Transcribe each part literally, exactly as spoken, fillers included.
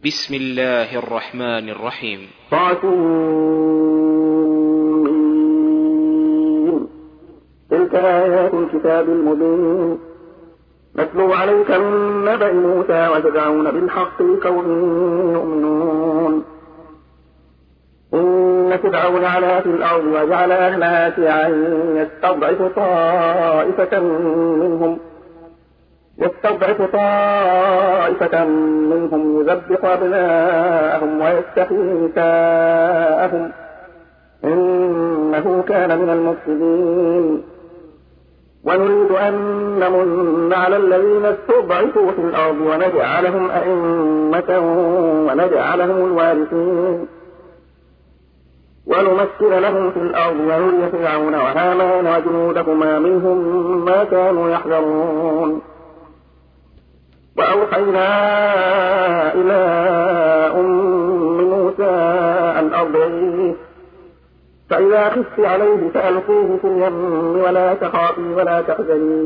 بسم الله الرحمن الرحيم. طاسين. تلك آيات الكتاب المبين نتلو عليك من نبأ موسى وفرعون بالحق لقوم يؤمنون. إن فرعون علا في الأرض وجعل أهلها شيعا يستضعف طائفة منهم يستضعف طائفة منهم يذبح أبناءهم ويستحيي نساءهم إنه كان من المفسدين. ونريد أن نمن على الذين استضعفوا في الأرض ونجعلهم أئمة ونجعلهم الوارثين ونمكن لهم في الأرض ونري فرعون وهامان وجنودهما منهم ما كانوا يحذرون. وأوحينا إلى أم موسى أن أرضعيه فإذا خفت عليه فألقيه في اليم ولا تخافي ولا تحزني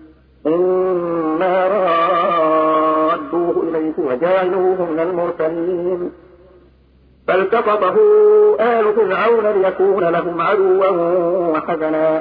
إنا رادوه إليك وجاعلوه من المرسلين. فالتقطه آل فرعون ليكون لهم عدوا وحزنا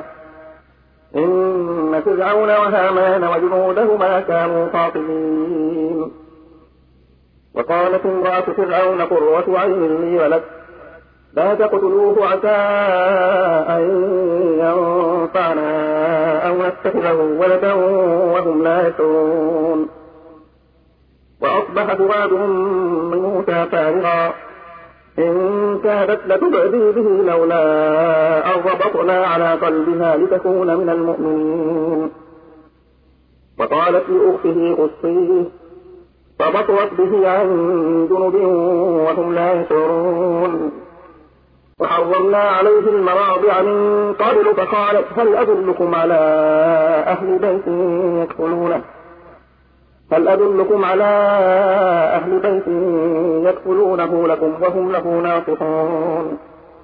إن فرعون وهامان وجنودهما كانوا خاطئين. وقالت امرأة فرعون قرة عين لي ولك لا تقتلوه عسى أن ينفعنا أو نتخذه ولدا وهم لا يشعرون. وأصبح فؤاد من موسى فارغا إن كادت لتبدي به لولا أن ربطنا على قلبها لتكون من المؤمنين. وقالت لأخته قصيه فبصرت به عن جنب وهم لا يشعرون. وحرمنا عليه المراضع من قبل فقالت هل أدلكم على أهل بيت يكفلونه هل أدلكم على أهل بيت يكفلونه لكم وهم له ناصحون.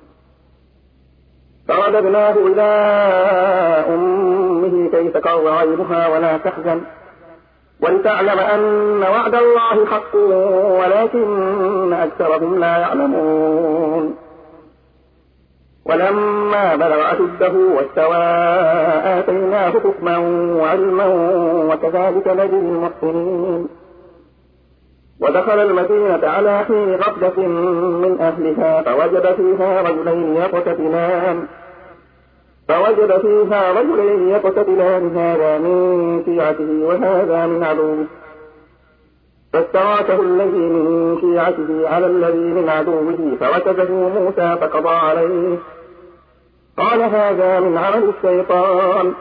فرددناه إلى أمه كي تقر عينها ولا تحزن ولتعلم أن وعد الله حق ولكن أكثرهم لا يعلمون. ولما بلغ أشده واستوى آتيناه حكما وعلما وكذلك نجزي المحسنين. ودخل المدينة على حين غفلة من أهلها فوجد فيها رجلين يقتتلان فوجد فيها رجلين يقتتلان هذا من شيعته وهذا من عدوه فاستغاثه الذي من شيعته على الذي من عدوه فوكزه موسى فقضى عليه قال هذا من عمل الشيطان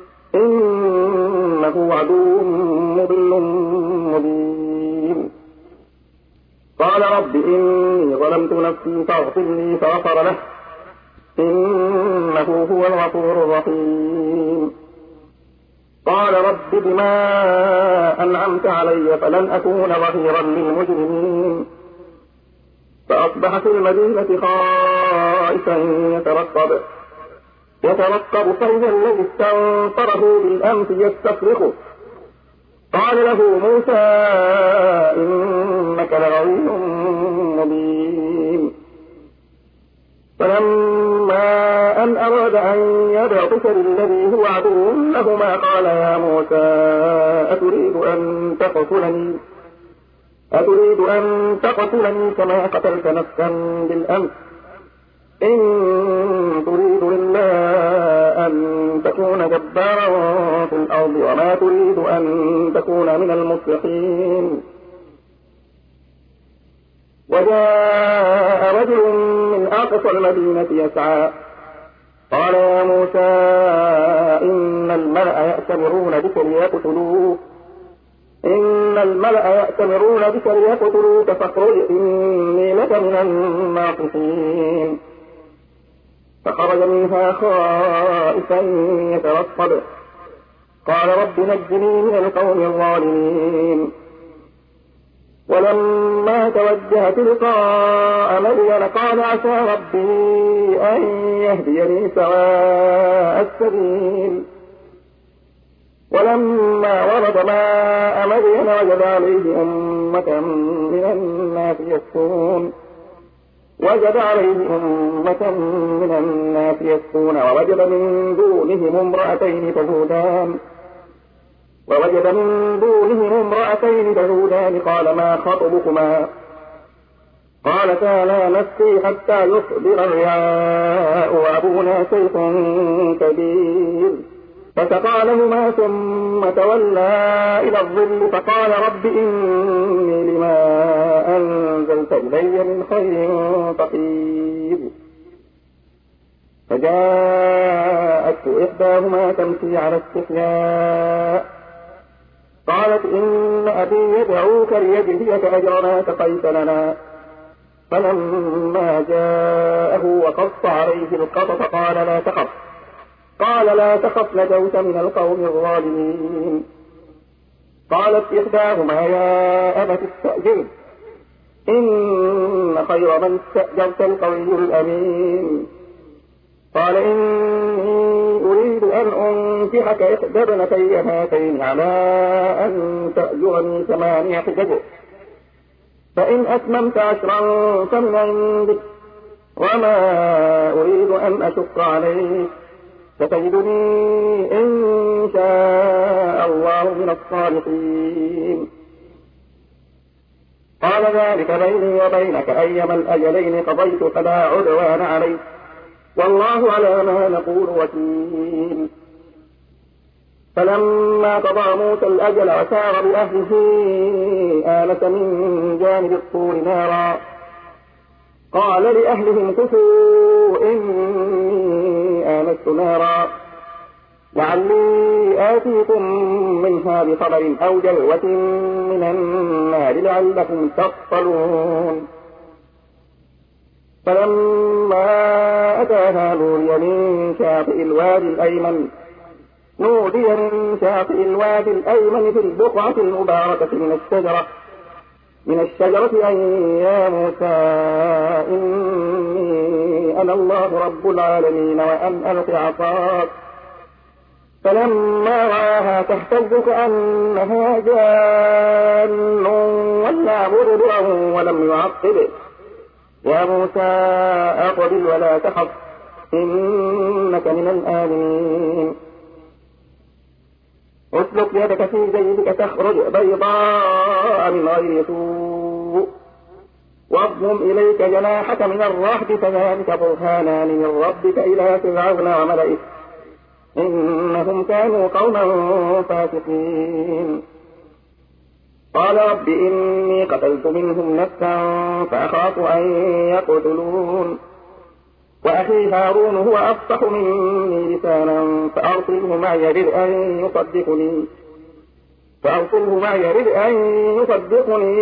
إنه عدو مضل مبين. قال رب إني ظلمت نفسي فاغفر لي فغفر له إنه هو الغفور الرحيم. قال رب بما أنعمت علي فلن أكون ظهيرا للمجرمين. فأصبح في المدينة خائفا يترقب يترقب فإذا الذي استنصره بالأمس يستصرخه قال له موسى إنك لغوي مبين. فلما أن أراد أن يبطش بالذي هو عدو لهما قال يا موسى أتريد أن تقتلني أتريد أن تقتلني كما قتلت نفسا بالأمس إن تريد إلا أن تكون جبارا في الأرض وما تريد أن تكون من المصلحين. وجاء رجل من أقصى المدينة يسعى قال يا موسى إن الملأ يأتمرون بك ليقتلوك إن الملأ يأتمرون بك ليقتلوك فاخرج إني لك من الناصحين. فخرج منها خائفا يترقب قال رب نجني من القوم الظالمين. ولما توجه تلقاء مدين قال عسى ربي أن يهديني سواء السبيل. ولما ورد ماء مدين وجد عليه أمة من الناس يسكون وجد عليه أمة من الناس يسكون ووجد من دونهم امرأتين تذودان ووجد من دونهم امرأتين تذودان قال ما خطبكما قالتا لا نسقي حتى يصدر الرعاء وأبونا شيخ كبير فسقى لهما ثم تولى إلى الظل فقال رب إني لما أنزلت إلي من خير فقير فجاءته إحداهما تمشي على استحياء قالت إن أبي يدعوك ليجزيك أجر ما سقيت لنا فلما جاءه وقص عليه القصص قال لا تخف قال لا تخف نجوت من القوم الظالمين قالت إحداهما يا أبت استأجره إن خير من استأجرت القوي الأمين قال إني أريد أن أنكحك إحدى ابنتي هاتين على أن تأجرني ثمانية حجج فإن أتممت عشرا فمن عندك وما أريد أن أشق عليك ستجدني إن شاء الله من الصالحين قال ذلك بيني وبينك أيما الأجلين قضيت فلا عدوان علي والله على ما نقول وكيل فلما قضى موسى الأجل وسار بأهله آنس من جانب الطور نارا قال لأهلهم كثوا إني آنست نارا لعلي آتيكم منها بخبر أو جلوة من النار لعلكم تصطلون فلما أتاها نودي من شاطئ الوادي الأيمن نودي من شاطئ الوادي الأيمن في البقعة المباركة من الشجرة من الشجرة أن يا موسى إني أنا الله رب العالمين وأن ألق عصاك فلما رآها تهتز كأنها جان ولا مدبرا ولم يعقب يا موسى أقبل ولا تخف إنك من الآمنين اسلك يدك في جيبك تخرج بيضاء من غير سوء واضم إليك جناحك من الرهب فذلك برهانان من ربك إلى فرعون وملئه إنهم كانوا قوما فاسقين قال رب إني قتلت منهم نفسا فأخاف أن يقتلون وأخي هارون هو أفصح مني لسانا فأرسله معي يرد أن يصدقني فأرسله معي يرد أن يصدقني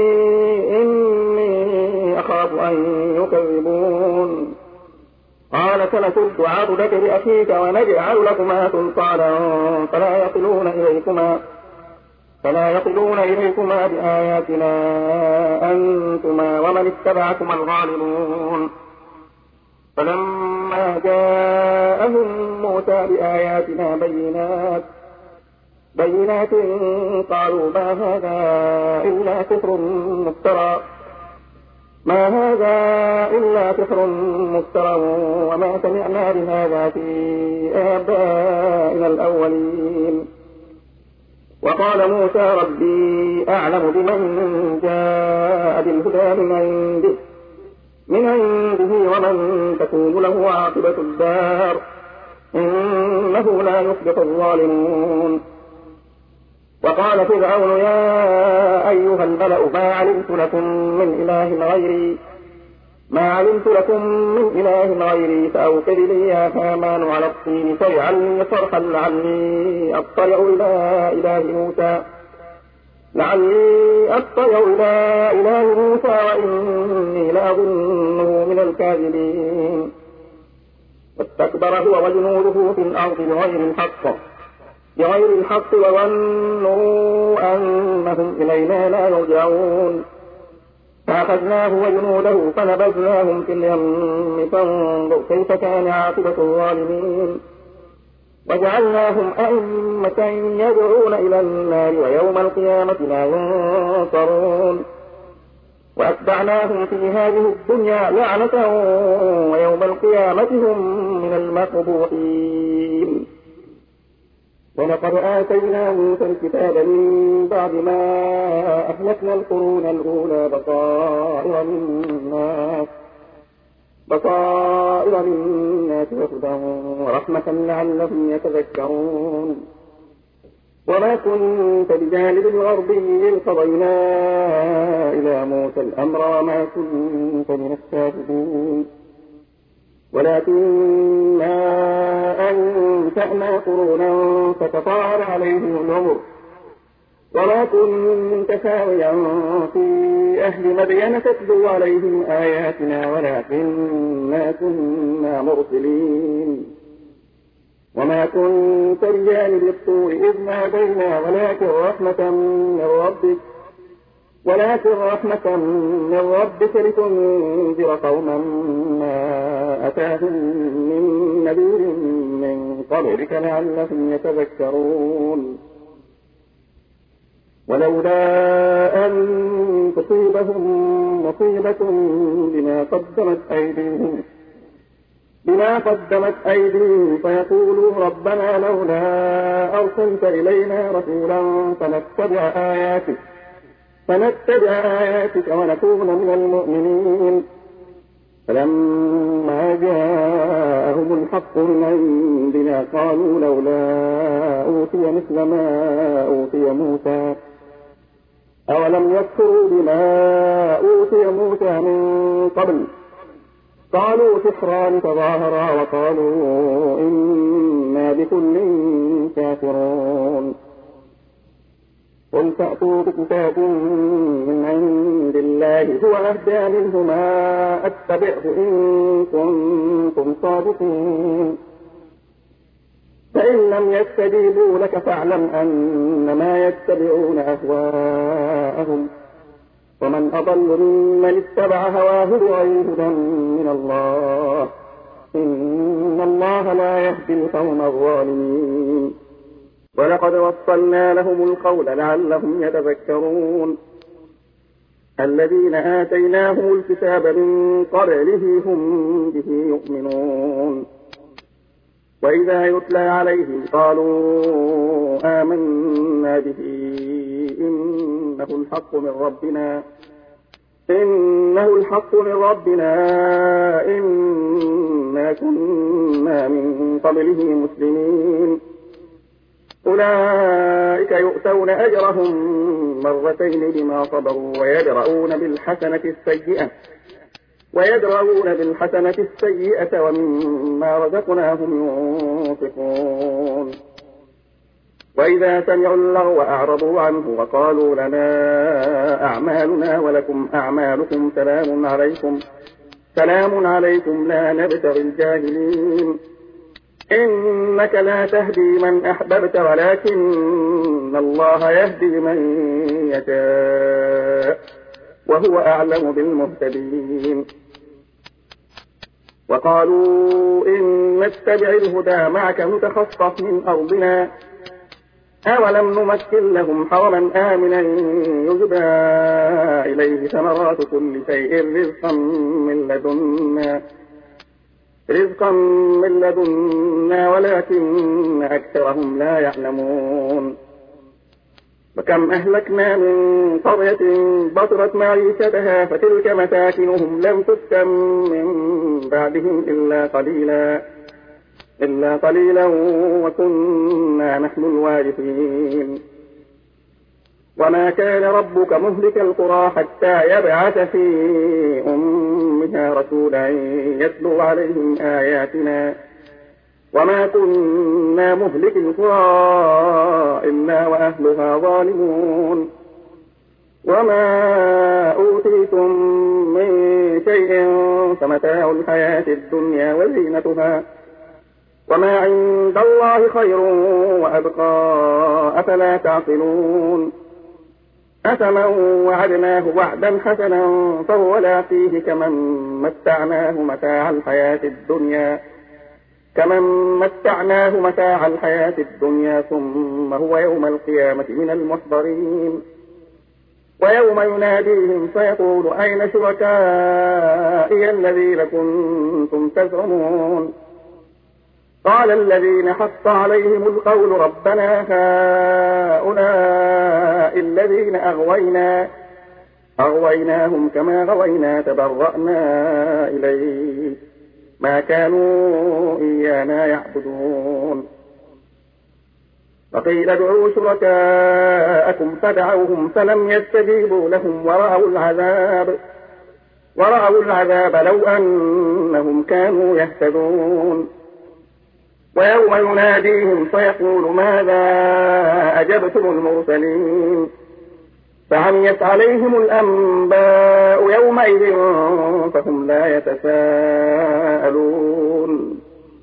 إني أخاف أن يكذبون قال سنشد عضدك لأخيك ونجعل لكما سلطانا فلا يصلون إليكما فلا يصلون إليكما بآياتنا أنتما ومن اتبعكما الغالبون فلما جاءهم موسى بآياتنا بينات بينات قالوا ما هذا إلا سحر مفترى ما هذا إلا سحر مفترى وما سمعنا بهذا في آبائنا الأولين وقال موسى ربي أعلم بمن جاء بالهدى من عنده من عنده ومن تكون له عاقبة الدار إنه لا يفلح الظالمون وقال فرعون يا أيها الملأ ما علمت لكم من إله غيري ما علمت لكم من إله غيري فأوقد لي يا هامان على الطين فاجعل لي صرحا لعلي أطلع إلى إله موسى لعلي أطلع إلى إله موسى وإني لأظنه من الكاذبين واستكبر هو وجنوده في الأرض بغير الحق بغير الحق وظنوا أنهم إلينا لا يرجعون فأخذناه وجنوده فنبذناهم في اليم فانظر كيف كان عاقبة الظالمين وجعلناهم أئمة يدعون إلى النار ويوم القيامة لا ينصرون وأتبعناهم في هذه الدنيا لعنة ويوم القيامة هم من المقبوحين. ولقد آتينا موسى الكتاب من بعد ما أهلكنا القرون الأولى بصائر للناس بصائر للناس وهدى ورحمة لعلهم يتذكرون. وما كنت بجانب الغربي إذ قضينا إلى موسى الأمر وما كنت من الشاهدين ولكننا أنشأنا قرونا فتطاول عليهم العمر وما كنت ساويا في أهل مدين تتلو عليهم آياتنا ولكننا كنا مرسلين. وما كنت بجانب الطور إذ نادينا ولكن رحمة من ربك ولكن رحمة من ربك لتنذر قوما ما أتاهم من نذير من قبلك لعلهم يتذكرون. ولولا أن تصيبهم مصيبة بما قدمت أيديهم بما قدمت أيديهم فيقولوا ربنا لولا أرسلت إلينا رسولا فنتبع آياتك فنتبع آياتك ونكون من المؤمنين. فلما جاءهم الحق من عندنا قالوا لولا أوتي مثل ما أوتي موسى أولم يكفروا بما أوتي موسى من قبل قالوا سحران تظاهرا وقالوا إنا بكل كافرون. قل فأتوا بكتاب من عند الله هو أهدى منهما أتبعه إن كنتم صادقين. فإن لم يستجيبوا لك فاعلم أنما يتبعون أهواءهم ومن أضل ممن اتبع هواه بغير هدى من الله إن الله لا يهدي القوم الظالمين. ولقد وصلنا لهم القول لعلهم يتذكرون. الذين آتيناهم الكتاب من قبله هم به يؤمنون. وإذا يتلى عليهم قالوا آمنا به إنه الحق من ربنا إنه الحق من ربنا إنا كنا من قبله مسلمين. أولئك يؤتون أجرهم مرتين بما صبروا ويدرؤون بالحسنة السيئة ويدرؤون بالحسنة السيئة ومما رزقناهم ينفقون. وإذا سمعوا اللغو أعرضوا عنه وقالوا لنا أعمالنا ولكم أعمالكم سلام عليكم سلام عليكم لا نبتغي الجاهلين. إنك لا تهدي من أحببت ولكن الله يهدي من يشاء وهو أعلم بالمهتدين. وقالوا إن نتبع الهدى معك نتخطف من أرضنا أولم نمكن لهم حرما آمنا يجبى إليه ثمرات كل شيء رزقا من لدنا رزقا من لدنا ولكن أكثرهم لا يعلمون. وكم أهلكنا من قرية بطرت معيشتها فتلك مساكنهم لم تسكن من بعدهم إلا قليلا إلا قليلا وكنا نحن الوارثين. وما كان ربك مهلك القرى حتى يبعث في أمها رسولا يتلو عليهم آياتنا وما كنا مهلك القرى إلا وأهلها ظالمون. وما أوتيتم من شيء فمتاع الحياة الدنيا وزينتها وما عند الله خير وأبقى أفلا تعقلون. أفمن وعدناه وعدا حسنا فهو لاقيه كمن متعناه متاع الحياة الدنيا كمن متعناه متاع الحياة الدنيا ثم هو يوم القيامة من المحضرين. ويوم يناديهم فيقول أين شركائي الذين كنتم تزعمون قال الذين حق عليهم القول ربنا هؤلاء الذين أغوينا أغويناهم كما غوينا تبرأنا إليك ما كانوا إيانا يعبدون فقيل ادعوا شركاءكم فدعوهم فلم يستجيبوا لهم ورأوا العذاب ورأوا العذاب لو أنهم كانوا يهتدون ويوم يناديهم فيقول ماذا أجبتم المرسلين فعميت عليهم الأنباء يومئذ فهم لا يتساءلون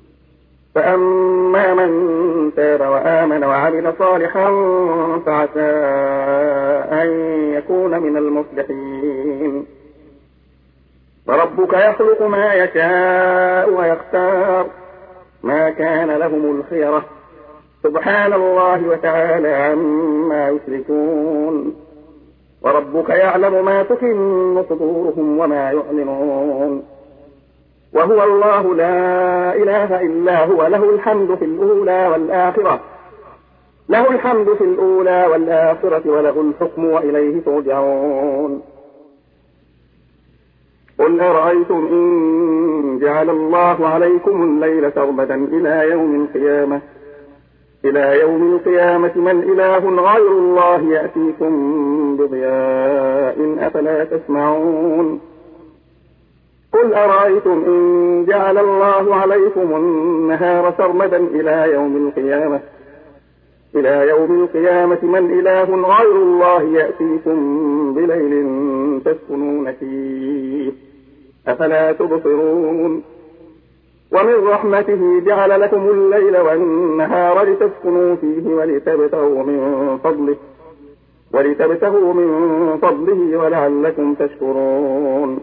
فأما من تاب وآمن وعمل صالحا فعسى أن يكون من المصلحين وربك يخلق ما يشاء ويختار ما كان لهم الخيرة سبحان الله وتعالى عما يشركون وربك يعلم ما تكن صدورهم وما يعلنون وهو الله لا إله إلا هو له الحمد في الأولى والآخرة له الحمد في الأولى والآخرة وله الحكم وإليه ترجعون قل أرأيتم إن جعل الله عليكم الليل سرمدا إلى يوم القيامة إلى يوم القيامة من إله غير الله يأتيكم بضياء أفلا تسمعون قل أرأيتم إن جعل الله عليكم النهار سرمدا إلى يوم القيامة إلى يوم القيامة من إله غير الله يأتيكم بليل تسكنون فيه أفلا تبصرون ومن رحمته جعل لكم الليل والنهار لتسكنوا فيه ولتبتغوا من فضله ولتبتغوا من فضله ولعلكم تشكرون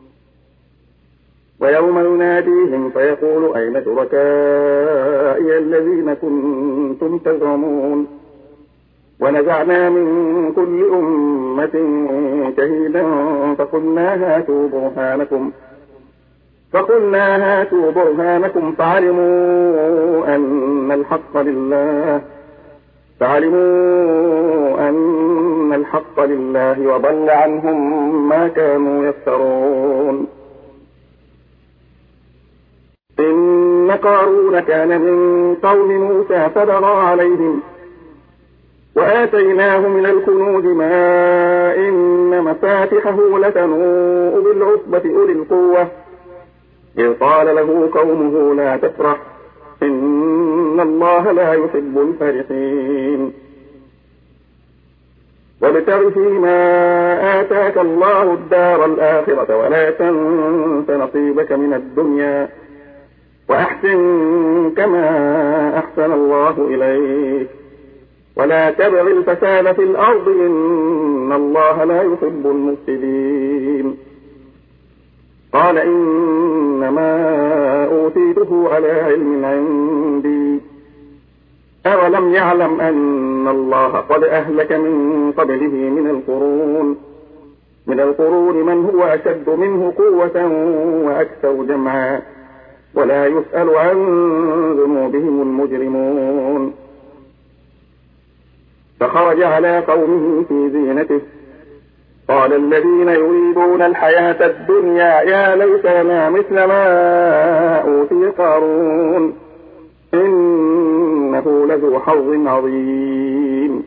ويوم يناديهم فيقول أين شركائي الذين كنتم تزعمون ونزعنا من كل أمة شهيدا فقلنا هاتوا برهانكم فقلنا هاتوا برهانكم فعلموا أن الحق لله فعلموا أن الحق لله وضل عنهم ما كانوا يفترون إن قارون كان من قوم موسى فبغى عليهم وآتيناه من الكنوز ما إن مفاتحه لتنوء بالعصبة أولي القوة إذ قال له قومه لا تفرح إن الله لا يحب الفرحين وابتغ فيما آتاك الله الدار الآخرة ولا تنس نصيبك من الدنيا وأحسن كما أحسن الله إليك ولا تبغ الفساد في الأرض إن الله لا يحب المفسدين قال إنما أوتيته على علم عندي أولم يعلم أن الله قد أهلك من قبله من القرون من القرون من هو أشد منه قوة وأكثر جمعا ولا يسأل عن ذنوبهم المجرمون فخرج على قومه في زينته قال الذين يريدون الحياة الدنيا يا ليت لنا مثل ما أوتي قارون إنه لذو حظ عظيم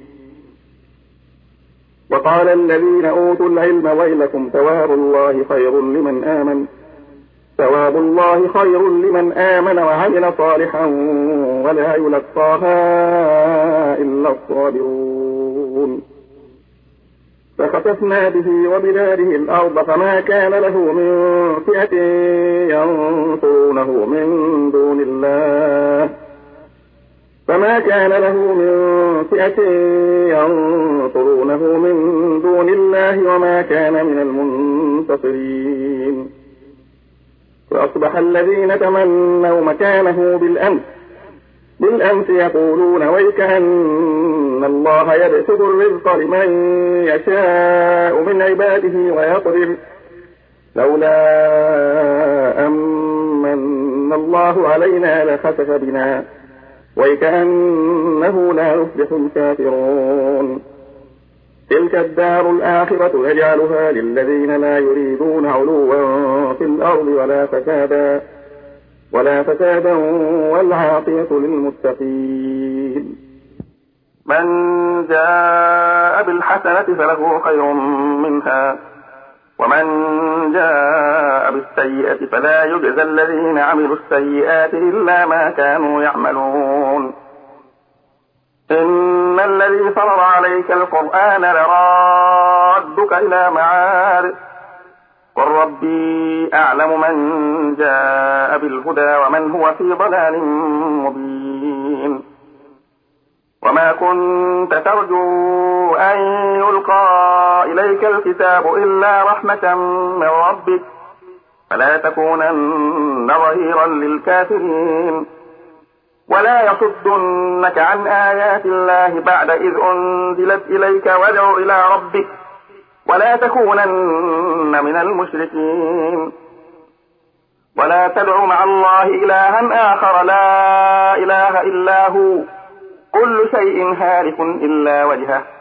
وقال الذين أوتوا العلم ويلكم ثواب الله خير لمن آمن ثواب الله خير لمن آمن وعمل صالحا ولا يلقاها إلا الصابرون فخسفنا به وبداره الأرض فما كان له من فئة ينصرونه من دون الله فما كان له من فئة ينصرونه من دون الله وما كان من المنتصرين فأصبح الذين تمنوا مكانه بالأمس بالأمس يقولون ويكأن الله يبسط الرزق لمن يشاء من عباده ويقدر لولا أمن الله علينا لخسف بنا ويكأنه لا يفلح الكافرون. تلك الدار الآخرة نجعلها للذين لا يريدون علوا في الأرض ولا فسادا ولا فسادا والعاقبة للمتقين. من جاء بالحسنة فله خير منها ومن جاء بالسيئة فلا يجزى الذين عملوا السيئات إلا ما كانوا يعملون. إن الذي فرض عليك القرآن لرادك إلى معاد قل ربي أعلم من جاء بالهدى ومن هو في ضلال مبين. وما كنت ترجو أن يلقى إليك الكتاب إلا رحمة من ربك فلا تكونن ظهيرا للكافرين. ولا يصدنك عن آيات الله بعد إذ أنزلت إليك وادع إلى ربك ولا تكونن من المشركين. ولا تدع مع الله إلها آخر لا إله إلا هو كل شيء هالك إلا وجهه